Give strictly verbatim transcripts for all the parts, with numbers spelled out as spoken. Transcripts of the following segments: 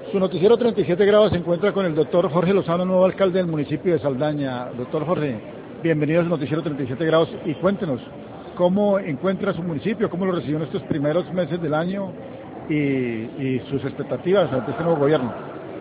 Su noticiero treinta y siete grados se encuentra con el doctor Jorge Lozano, nuevo alcalde del municipio de Saldaña. Doctor Jorge, bienvenido a su noticiero treinta y siete grados y cuéntenos, ¿cómo encuentra su municipio? ¿Cómo lo recibió en estos primeros meses del año y, y sus expectativas ante este nuevo gobierno?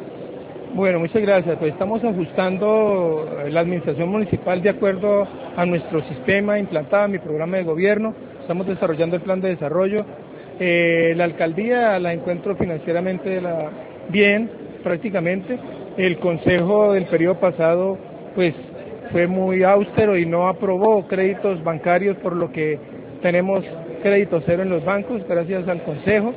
Bueno, muchas gracias. Pues estamos ajustando la administración municipal de acuerdo a nuestro sistema implantado en mi programa de gobierno. Estamos desarrollando el plan de desarrollo. Eh, la alcaldía la encuentro financieramente la, bien, prácticamente. El consejo del periodo pasado pues fue muy austero y no aprobó créditos bancarios, por lo que tenemos crédito cero en los bancos, gracias al consejo.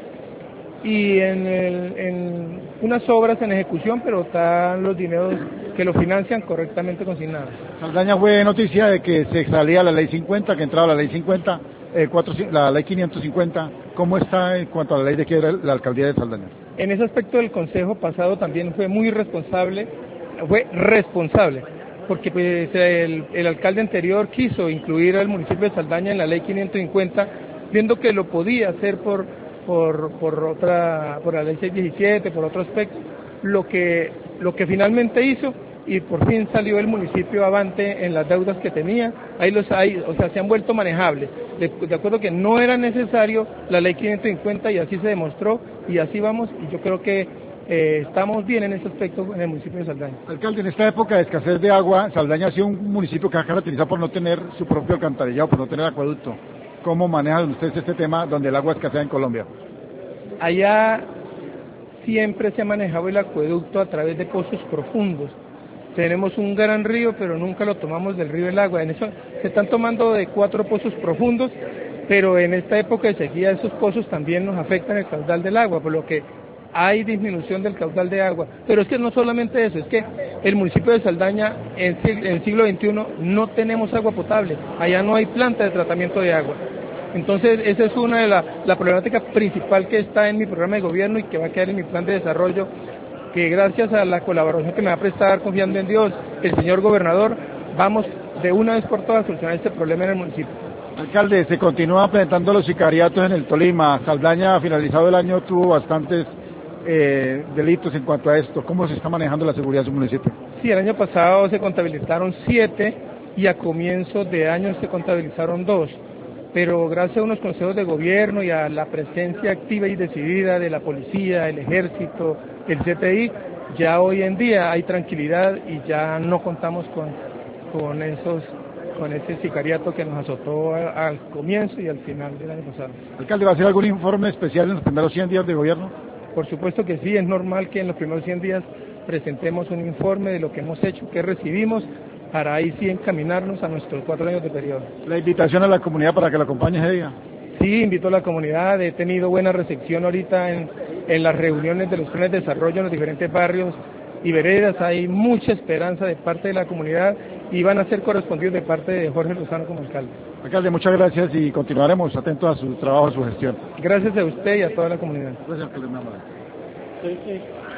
Y en, el, en unas obras en ejecución, pero están los dineros que lo financian correctamente consignados. Saldaña fue noticia de que se salía la ley cincuenta, que entraba la ley cincuenta, eh, cuatro, la ley quinientos cincuenta. ¿Cómo está en cuanto a la ley de quiebra la alcaldía de Saldaña? En ese aspecto el consejo pasado también fue muy responsable, fue responsable, porque pues el, el alcalde anterior quiso incluir al municipio de Saldaña en la ley quinientos cincuenta, viendo que lo podía hacer por Por, por otra, por la ley seiscientos diecisiete, por otro aspecto, lo que, lo que finalmente hizo, y por fin salió el municipio avante en las deudas que tenía, ahí los hay, o sea, se han vuelto manejables, de, de acuerdo que no era necesario la ley quinientos cincuenta y así se demostró, y así vamos, y yo creo que eh, estamos bien en ese aspecto en el municipio de Saldaña. Alcalde, en esta época de escasez de agua, Saldaña ha sido un municipio que ha caracterizado por no tener su propio alcantarillado, por no tener acueducto. ¿Cómo manejan ustedes este tema donde el agua escasea en Colombia? Allá siempre se ha manejado el acueducto a través de pozos profundos. Tenemos un gran río, pero nunca lo tomamos del río el agua. En eso se están tomando de cuatro pozos profundos, pero en esta época de sequía esos pozos también nos afectan el caudal del agua, por lo que hay disminución del caudal de agua. Pero es que no solamente eso, es que el municipio de Saldaña en el siglo veintiuno no tenemos agua potable, allá no hay planta de tratamiento de agua. Entonces esa es una de las la problemática principal que está en mi programa de gobierno y que va a quedar en mi plan de desarrollo, que gracias a la colaboración que me va a prestar, confiando en Dios, el señor gobernador, vamos de una vez por todas a solucionar este problema en el municipio. Alcalde, se continúan presentando los sicariatos en el Tolima. Saldaña, finalizado el año, tuvo bastantes eh, delitos en cuanto a esto. ¿Cómo se está manejando la seguridad de su municipio? Sí, el año pasado se contabilizaron siete y a comienzos de año se contabilizaron dos. Pero gracias a unos consejos de gobierno y a la presencia activa y decidida de la policía, el ejército, el C T I, ya hoy en día hay tranquilidad y ya no contamos con, con, esos, con ese sicariato que nos azotó a, al comienzo y al final del año pasado. Alcalde, ¿va a hacer algún informe especial en los primeros cien días de gobierno? Por supuesto que sí, es normal que en los primeros cien días presentemos un informe de lo que hemos hecho, qué recibimos, para ahí sí encaminarnos a nuestros cuatro años de periodo. La invitación a la comunidad para que la acompañe ese día. Sí, invito a la comunidad, he tenido buena recepción ahorita en, en las reuniones de los planes de desarrollo en los diferentes barrios y veredas, hay mucha esperanza de parte de la comunidad y van a ser correspondidos de parte de Jorge Lozano como alcalde. Alcalde, muchas gracias y continuaremos atentos a su trabajo, a su gestión. Gracias a usted y a toda la comunidad. Gracias, alcalde. Sí, sí.